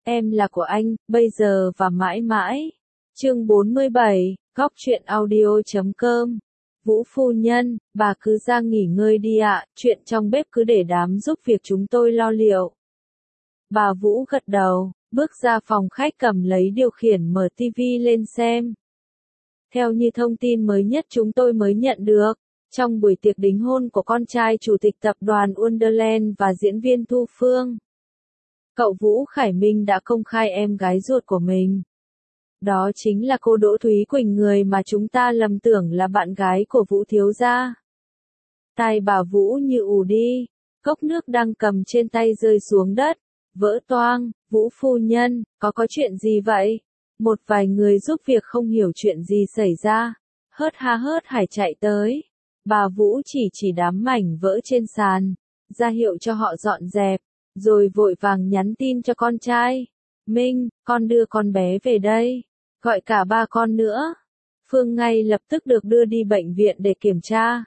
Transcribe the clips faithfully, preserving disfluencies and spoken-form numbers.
Em là của anh, bây giờ và mãi mãi. Chương bốn mươi bảy, góc truyện audio chấm com. Vũ phu nhân, bà cứ ra nghỉ ngơi đi ạ, chuyện trong bếp cứ để đám giúp việc chúng tôi lo liệu. Bà Vũ gật đầu, bước ra phòng khách cầm lấy điều khiển mở tivi lên xem. Theo như thông tin mới nhất chúng tôi mới nhận được, trong buổi tiệc đính hôn của con trai chủ tịch tập đoàn Wonderland và diễn viên Thu Phương, cậu Vũ Khải Minh đã công khai em gái ruột của mình. Đó chính là cô Đỗ Thúy Quỳnh, người mà chúng ta lầm tưởng là bạn gái của Vũ thiếu gia. Tai bà Vũ như ù đi, cốc nước đang cầm trên tay rơi xuống đất, vỡ toang. Vũ phu nhân, có có chuyện gì vậy? Một vài người giúp việc không hiểu chuyện gì xảy ra, hớt ha hớt hải chạy tới. Bà Vũ chỉ chỉ đám mảnh vỡ trên sàn, ra hiệu cho họ dọn dẹp, rồi vội vàng nhắn tin cho con trai. Minh, con đưa con bé về đây, gọi cả ba con nữa. Phương ngay lập tức được đưa đi bệnh viện để kiểm tra.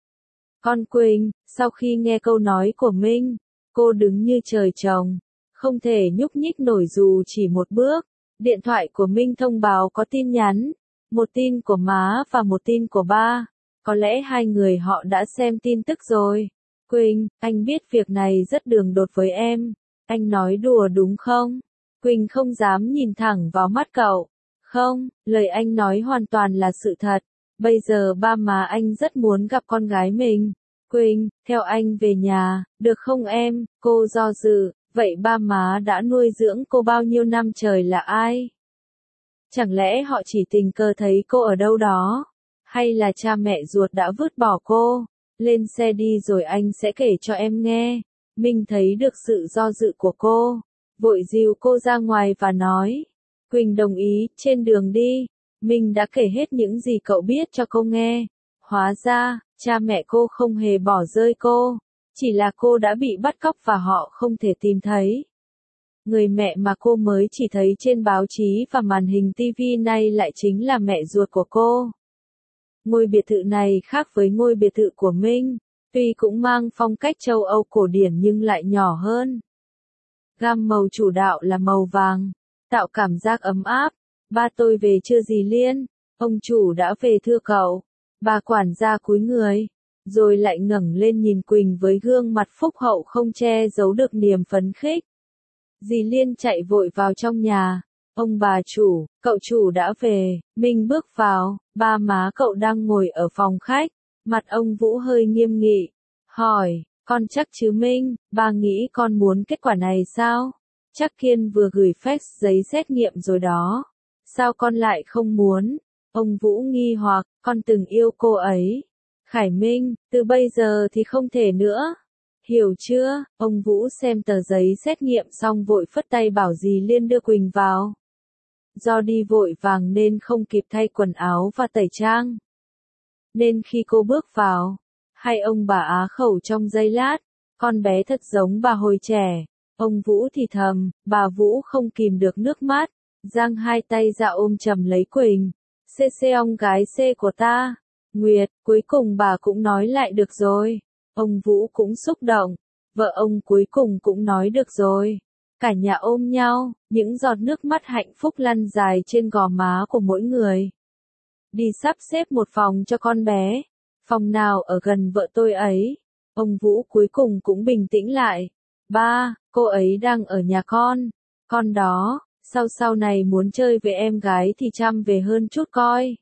Con Quỳnh, sau khi nghe câu nói của Minh, cô đứng như trời trồng, không thể nhúc nhích nổi dù chỉ một bước. Điện thoại của Minh thông báo có tin nhắn, một tin của má và một tin của ba. Có lẽ hai người họ đã xem tin tức rồi. Quỳnh, anh biết việc này rất đường đột với em. Anh nói đùa đúng không? Quỳnh không dám nhìn thẳng vào mắt cậu. Không, lời anh nói hoàn toàn là sự thật. Bây giờ ba má anh rất muốn gặp con gái mình. Quỳnh, theo anh về nhà, được không em? Cô do dự, vậy ba má đã nuôi dưỡng cô bao nhiêu năm trời là ai? Chẳng lẽ họ chỉ tình cờ thấy cô ở đâu đó? Hay là cha mẹ ruột đã vứt bỏ cô? Lên xe đi rồi anh sẽ kể cho em nghe. Minh thấy được sự do dự của cô, vội dìu cô ra ngoài và nói. Quỳnh đồng ý, trên đường đi, Minh đã kể hết những gì cậu biết cho cô nghe. Hóa ra, cha mẹ cô không hề bỏ rơi cô, chỉ là cô đã bị bắt cóc và họ không thể tìm thấy. Người mẹ mà cô mới chỉ thấy trên báo chí và màn hình tivi nay lại chính là mẹ ruột của cô. Ngôi biệt thự này khác với ngôi biệt thự của Minh, tuy cũng mang phong cách châu Âu cổ điển nhưng lại nhỏ hơn. Gam màu chủ đạo là màu vàng, tạo cảm giác ấm áp. Ba tôi về chưa dì Liên? Ông chủ đã về thưa cậu. Bà quản gia cúi người, rồi lại ngẩng lên nhìn Quỳnh với gương mặt phúc hậu không che giấu được niềm phấn khích. Dì Liên chạy vội vào trong nhà. Ông bà chủ, cậu chủ đã về. Minh bước vào, ba má cậu đang ngồi ở phòng khách. Mặt ông Vũ hơi nghiêm nghị. Hỏi, con chắc chứ Minh, ba nghĩ con muốn kết quả này sao? Chắc Kiên vừa gửi fax giấy xét nghiệm rồi đó. Sao con lại không muốn? Ông Vũ nghi hoặc, con từng yêu cô ấy. Khải Minh, từ bây giờ thì không thể nữa. Hiểu chưa? Ông Vũ xem tờ giấy xét nghiệm xong vội phất tay bảo dì Liên đưa Quỳnh vào. Do đi vội vàng nên không kịp thay quần áo và tẩy trang. Nên khi cô bước vào, hai ông bà á khẩu trong giây lát, con bé thật giống bà hồi trẻ. Ông Vũ thì thầm, bà Vũ không kìm được nước mắt, giang hai tay ra ôm chầm lấy Quỳnh. Xê xê ông gái xê của ta. Nguyệt, cuối cùng bà cũng nói lại được rồi. Ông Vũ cũng xúc động, vợ ông cuối cùng cũng nói được rồi. Cả nhà ôm nhau, những giọt nước mắt hạnh phúc lăn dài trên gò má của mỗi người. Đi sắp xếp một phòng cho con bé. Phòng nào ở gần vợ tôi ấy? Ông Vũ cuối cùng cũng bình tĩnh lại. Ba, cô ấy đang ở nhà con. Con đó, sau sau này muốn chơi với em gái thì chăm về hơn chút coi.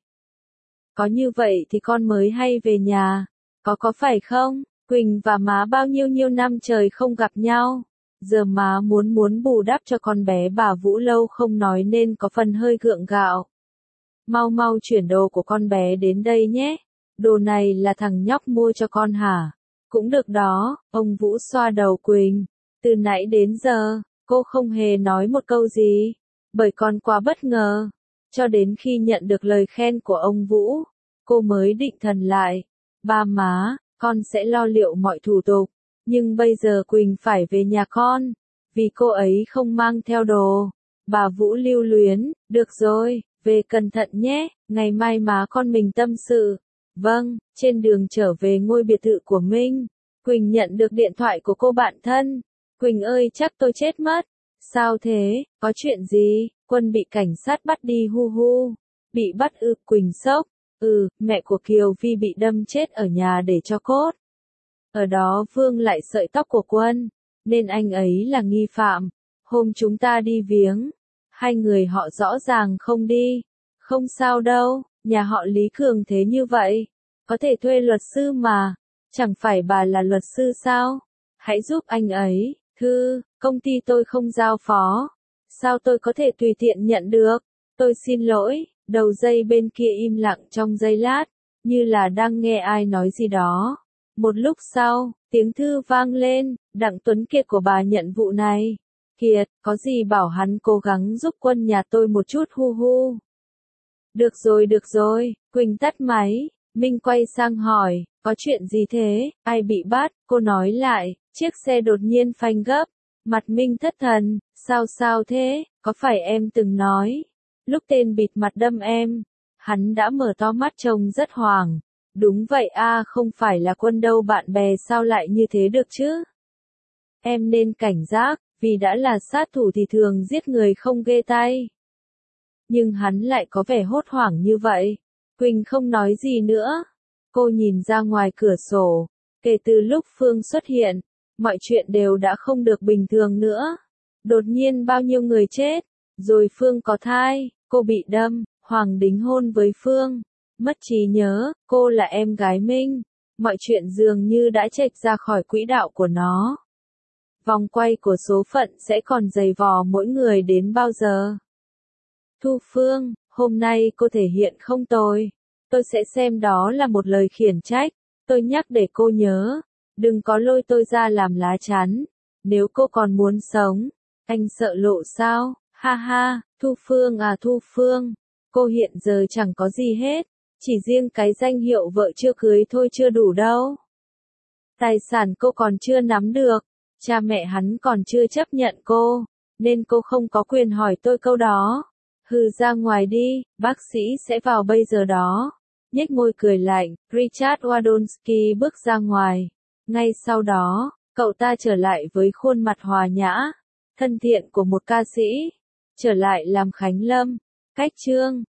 Có như vậy thì con mới hay về nhà. Có có phải không? Quỳnh và má bao nhiêu nhiêu năm trời không gặp nhau. Giờ má muốn muốn bù đắp cho con bé. Bà Vũ lâu không nói nên có phần hơi gượng gạo. Mau mau chuyển đồ của con bé đến đây nhé. Đồ này là thằng nhóc mua cho con hả? Cũng được đó. Ông Vũ xoa đầu Quỳnh. Từ nãy đến giờ, cô không hề nói một câu gì. Bởi con quá bất ngờ. Cho đến khi nhận được lời khen của ông Vũ, cô mới định thần lại. Ba má, con sẽ lo liệu mọi thủ tục. Nhưng bây giờ Quỳnh phải về nhà con. Vì cô ấy không mang theo đồ. Bà Vũ lưu luyến, được rồi, về cẩn thận nhé, ngày mai má con mình tâm sự. Vâng, trên đường trở về ngôi biệt thự của Minh, Quỳnh nhận được điện thoại của cô bạn thân. Quỳnh ơi, chắc tôi chết mất. Sao thế, có chuyện gì? Quân bị cảnh sát bắt đi hu hu. Bị bắt ư? Quỳnh sốc. Ừ, mẹ của Kiều Vi bị đâm chết ở nhà để cho cốt. Ở đó vương lại sợi tóc của Quân, nên anh ấy là nghi phạm. Hôm chúng ta đi viếng, hai người họ rõ ràng không đi. Không sao đâu, nhà họ Lý Cường thế như vậy. Có thể thuê luật sư mà. Chẳng phải bà là luật sư sao? Hãy giúp anh ấy. Thư, công ty tôi không giao phó. Sao tôi có thể tùy tiện nhận được? Tôi xin lỗi. Đầu dây bên kia im lặng trong giây lát, như là đang nghe ai nói gì đó. Một lúc sau, tiếng thư vang lên, Đặng Tuấn Kiệt của bà nhận vụ này. Kiệt, có gì bảo hắn cố gắng giúp Quân nhà tôi một chút hu hu. Được rồi được rồi, Quỳnh tắt máy, Minh quay sang hỏi, có chuyện gì thế, ai bị bắt, cô nói lại, chiếc xe đột nhiên phanh gấp. Mặt Minh thất thần, sao sao thế, có phải em từng nói, lúc tên bịt mặt đâm em, hắn đã mở to mắt trông rất hoảng. Đúng vậy a, không phải là Quân đâu, bạn bè sao lại như thế được chứ? Em nên cảnh giác, vì đã là sát thủ thì thường giết người không ghê tay. Nhưng hắn lại có vẻ hốt hoảng như vậy. Quỳnh không nói gì nữa. Cô nhìn ra ngoài cửa sổ. Kể từ lúc Phương xuất hiện, mọi chuyện đều đã không được bình thường nữa. Đột nhiên bao nhiêu người chết, rồi Phương có thai, cô bị đâm, Hoàng đính hôn với Phương. Mất trí nhớ, cô là em gái Minh. Mọi chuyện dường như đã chệch ra khỏi quỹ đạo của nó. Vòng quay của số phận sẽ còn giày vò mỗi người đến bao giờ? Thu Phương, hôm nay cô thể hiện không tồi. Tôi sẽ xem đó là một lời khiển trách. Tôi nhắc để cô nhớ. Đừng có lôi tôi ra làm lá chắn. Nếu cô còn muốn sống. Anh sợ lộ sao? Ha ha, Thu Phương à Thu Phương. Cô hiện giờ chẳng có gì hết. Chỉ riêng cái danh hiệu vợ chưa cưới thôi chưa đủ đâu. Tài sản cô còn chưa nắm được. Cha mẹ hắn còn chưa chấp nhận cô. Nên cô không có quyền hỏi tôi câu đó. Hừ, ra ngoài đi, bác sĩ sẽ vào bây giờ đó. Nhếch môi cười lạnh, Richard Wadonsky bước ra ngoài. Ngay sau đó, cậu ta trở lại với khuôn mặt hòa nhã, thân thiện của một ca sĩ. Trở lại làm Khánh Lâm. Cách chương